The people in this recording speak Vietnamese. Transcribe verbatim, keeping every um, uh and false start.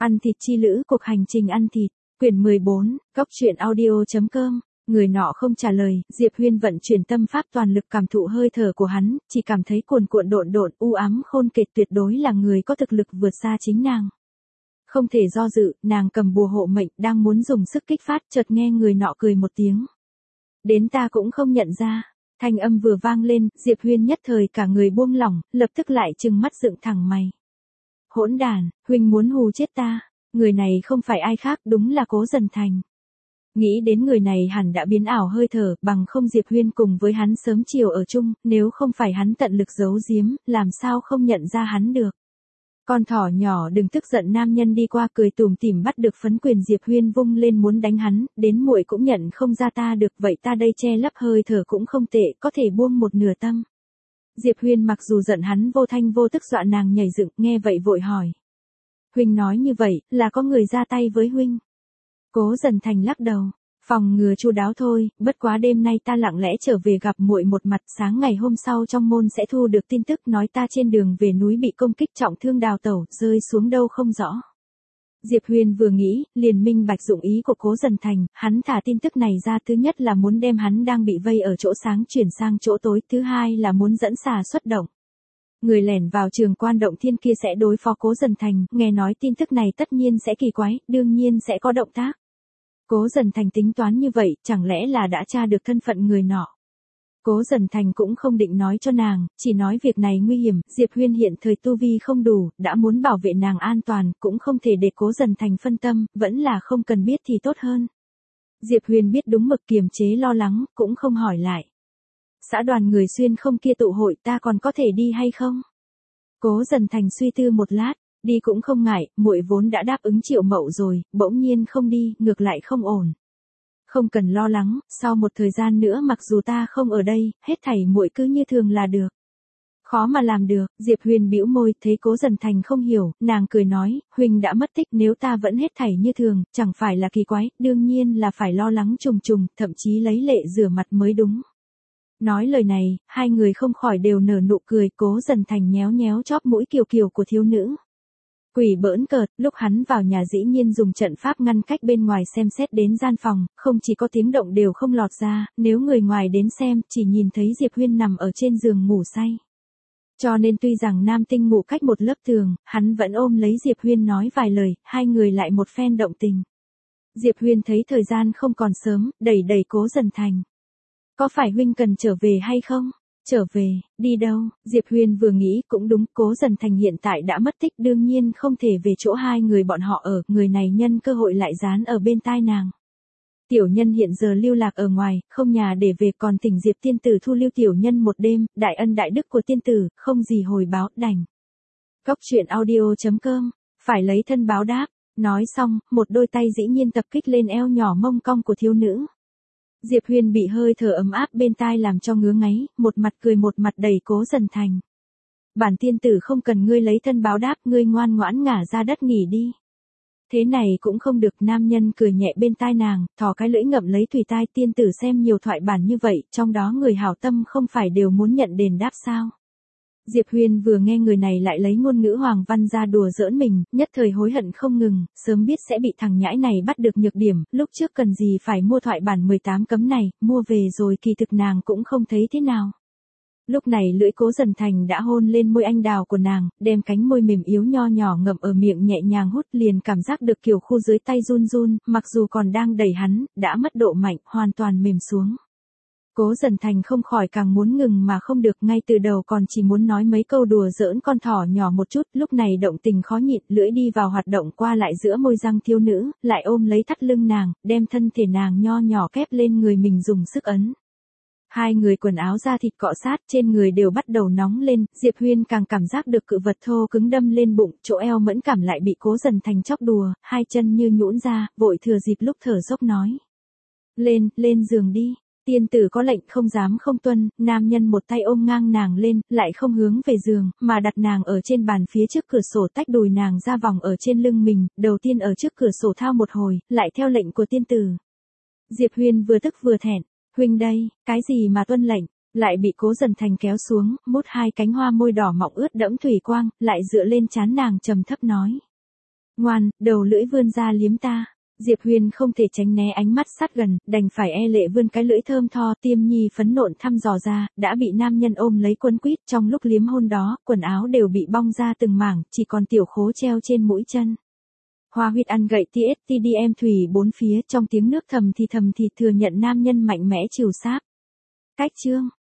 Ăn thịt chi lữ, cuộc hành trình ăn thịt, quyển mười bốn, góc truyện audio.com. Người nọ không trả lời, Diệp Huyên vận chuyển tâm pháp toàn lực cảm thụ hơi thở của hắn, chỉ cảm thấy cuồn cuộn độn độn, u ám khôn kệt, tuyệt đối là người có thực lực vượt xa chính nàng. Không thể do dự, nàng cầm bùa hộ mệnh, đang muốn dùng sức kích phát, chợt nghe người nọ cười một tiếng. Đến ta cũng không nhận ra. Thanh âm vừa vang lên, Diệp Huyên nhất thời cả người buông lỏng, lập tức lại trừng mắt dựng thẳng mày. Hỗn đàn, huynh muốn hù chết ta. Người này không phải ai khác, đúng là Cố Dần Thành. Nghĩ đến người này hẳn đã biến ảo hơi thở, bằng không Diệp Huyên cùng với hắn sớm chiều ở chung, nếu không phải hắn tận lực giấu giếm, làm sao không nhận ra hắn được. Con thỏ nhỏ đừng tức giận, nam nhân đi qua cười tủm tỉm bắt được phấn quyền Diệp Huyên vung lên muốn đánh hắn, đến muội cũng nhận không ra ta được, vậy ta đây che lấp hơi thở cũng không tệ, có thể buông một nửa tâm. Diệp Huyên mặc dù giận hắn vô thanh vô tức dọa nàng nhảy dựng, nghe vậy vội hỏi. Huynh nói như vậy, là có người ra tay với huynh. Cố Dần Thành lắc đầu, phòng ngừa chu đáo thôi, bất quá đêm nay ta lặng lẽ trở về gặp muội một mặt, sáng ngày hôm sau trong môn sẽ thu được tin tức nói ta trên đường về núi bị công kích trọng thương đào tẩu, rơi xuống đâu không rõ. Diệp Huyên vừa nghĩ, liền minh bạch dụng ý của Cố Dần Thành, hắn thả tin tức này ra, thứ nhất là muốn đem hắn đang bị vây ở chỗ sáng chuyển sang chỗ tối, thứ hai là muốn dẫn xà xuất động. Người lẻn vào Trường Quan Động Thiên kia sẽ đối phó Cố Dần Thành, nghe nói tin tức này tất nhiên sẽ kỳ quái, đương nhiên sẽ có động tác. Cố Dần Thành tính toán như vậy, chẳng lẽ là đã tra được thân phận người nọ. Cố Dần Thành cũng không định nói cho nàng, chỉ nói việc này nguy hiểm, Diệp Huyên hiện thời tu vi không đủ, đã muốn bảo vệ nàng an toàn, cũng không thể để Cố Dần Thành phân tâm, vẫn là không cần biết thì tốt hơn. Diệp Huyên biết đúng mực, kiềm chế lo lắng, cũng không hỏi lại. Xã đoàn người xuyên không kia tụ hội, ta còn có thể đi hay không? Cố Dần Thành suy tư một lát, đi cũng không ngại, muội vốn đã đáp ứng Triệu Mậu rồi, bỗng nhiên không đi, ngược lại không ổn. Không cần lo lắng, sau một thời gian nữa mặc dù ta không ở đây, hết thảy muội cứ như thường là được. Khó mà làm được, Diệp Huyên bĩu môi, thấy Cố Dần Thành không hiểu, nàng cười nói, huynh đã mất tích, nếu ta vẫn hết thảy như thường, chẳng phải là kỳ quái, đương nhiên là phải lo lắng trùng trùng, thậm chí lấy lệ rửa mặt mới đúng. Nói lời này, hai người không khỏi đều nở nụ cười, Cố Dần Thành nhéo nhéo chóp mũi kiều kiều của thiếu nữ. Quỷ bỡn cợt, lúc hắn vào nhà dĩ nhiên dùng trận pháp ngăn cách bên ngoài xem xét đến gian phòng, không chỉ có tiếng động đều không lọt ra, nếu người ngoài đến xem, chỉ nhìn thấy Diệp Huyên nằm ở trên giường ngủ say. Cho nên tuy rằng nam tinh ngủ cách một lớp tường, hắn vẫn ôm lấy Diệp Huyên nói vài lời, hai người lại một phen động tình. Diệp Huyên thấy thời gian không còn sớm, đẩy đẩy Cố Dần Thành. Có phải huynh cần trở về hay không? Trở về, đi đâu? Diệp Huyên vừa nghĩ cũng đúng, Cố Dần Thành hiện tại đã mất tích, đương nhiên không thể về chỗ hai người bọn họ ở, người này nhân cơ hội lại dán ở bên tai nàng. Tiểu nhân hiện giờ lưu lạc ở ngoài, không nhà để về, còn thỉnh Diệp tiên tử thu lưu tiểu nhân một đêm, đại ân đại đức của tiên tử, không gì hồi báo, đành. Góc truyện audio.com, phải lấy thân báo đáp. Nói xong, một đôi tay dĩ nhiên tập kích lên eo nhỏ mông cong của thiếu nữ. Diệp Huyên bị hơi thở ấm áp bên tai làm cho ngứa ngáy, một mặt cười một mặt đẩy Cố Dần Thành. Bản tiên tử không cần ngươi lấy thân báo đáp, ngươi ngoan ngoãn ngả ra đất nghỉ đi. Thế này cũng không được, nam nhân cười nhẹ bên tai nàng, thò cái lưỡi ngậm lấy thùy tai, tiên tử xem nhiều thoại bản như vậy, trong đó người hảo tâm không phải đều muốn nhận đền đáp sao? Diệp Huyên vừa nghe người này lại lấy ngôn ngữ hoàng văn ra đùa giỡn mình, nhất thời hối hận không ngừng, sớm biết sẽ bị thằng nhãi này bắt được nhược điểm, lúc trước cần gì phải mua thoại bản mười tám cấm này, mua về rồi kỳ thực nàng cũng không thấy thế nào. Lúc này lưỡi Cố Dần Thành đã hôn lên môi anh đào của nàng, đem cánh môi mềm yếu nho nhỏ ngậm ở miệng nhẹ nhàng hút, liền cảm giác được kiểu khu dưới tay run run, mặc dù còn đang đẩy hắn, đã mất độ mạnh, hoàn toàn mềm xuống. Cố Dần Thành không khỏi càng muốn ngừng mà không được, ngay từ đầu còn chỉ muốn nói mấy câu đùa giỡn con thỏ nhỏ một chút, lúc này động tình khó nhịn, lưỡi đi vào hoạt động qua lại giữa môi răng thiếu nữ, lại ôm lấy thắt lưng nàng, đem thân thể nàng nho nhỏ kép lên người mình dùng sức ấn. Hai người quần áo da thịt cọ sát, trên người đều bắt đầu nóng lên, Diệp Huyên càng cảm giác được cự vật thô cứng đâm lên bụng, chỗ eo mẫn cảm lại bị Cố Dần Thành chọc đùa, hai chân như nhũn ra, vội thừa dịp lúc thở dốc nói. Lên, lên giường đi. Tiên tử có lệnh không dám không tuân, nam nhân một tay ôm ngang nàng lên, lại không hướng về giường, mà đặt nàng ở trên bàn phía trước cửa sổ, tách đùi nàng ra vòng ở trên lưng mình, đầu tiên ở trước cửa sổ thao một hồi, lại theo lệnh của tiên tử. Diệp Huyên vừa tức vừa thẹn, huynh đây, cái gì mà tuân lệnh, lại bị Cố Dần Thành kéo xuống, mút hai cánh hoa môi đỏ mọng ướt đẫm thủy quang, lại dựa lên trán nàng trầm thấp nói. Ngoan, đầu lưỡi vươn ra liếm ta. Diệp Huyền không thể tránh né ánh mắt sát gần, đành phải e lệ vươn cái lưỡi thơm tho. Tiêm Nhi phấn nộn thăm dò ra, đã bị nam nhân ôm lấy quấn quýt. Trong lúc liếm hôn đó, quần áo đều bị bong ra từng mảng, chỉ còn tiểu khố treo trên mũi chân. Hoa huyết ăn gậy tê ét tê đê em thủy bốn phía, trong tiếng nước thầm thì thầm thì thừa nhận nam nhân mạnh mẽ chiều sáp. Cách chương